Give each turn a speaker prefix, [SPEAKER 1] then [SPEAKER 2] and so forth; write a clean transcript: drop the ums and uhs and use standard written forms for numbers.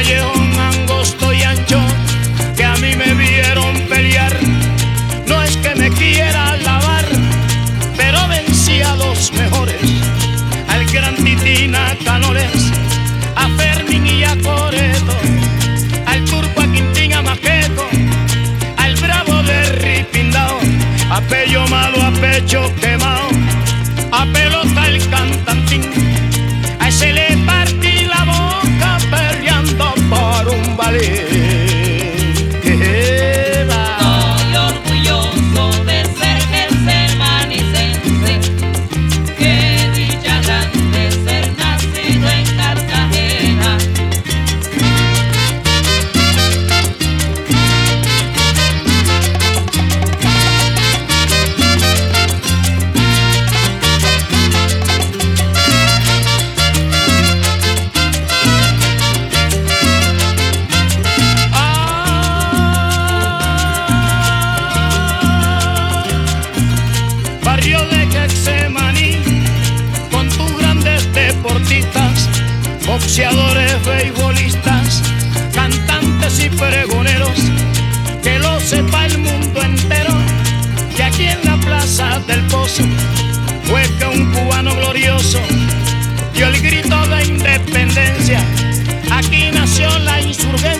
[SPEAKER 1] callejón angosto y ancho que a mí me vieron pelear. No es que me quiera alabar, pero vencí a los mejores, al gran Titina Canoles, a Fermín y a Coreto, al Turco, a Quintín, a Maqueto, al Bravo de Ripindao, a Pello Malo, a Pecho Quemao, a Pelota el Cantantín. A ese le partí la boca peleando por un ballet.
[SPEAKER 2] Estoy orgulloso de ser germanicense. Qué dicha grande ser nacido en Cartagena.
[SPEAKER 1] Barrio de Getsemaní, con tus grandes deportistas, boxeadores, beisbolistas, cantantes y pregoneros, que lo sepa el mundo entero, que aquí en la Plaza del Pozo fue que un cubano glorioso dio el grito de independencia. Aquí nació la insurgencia.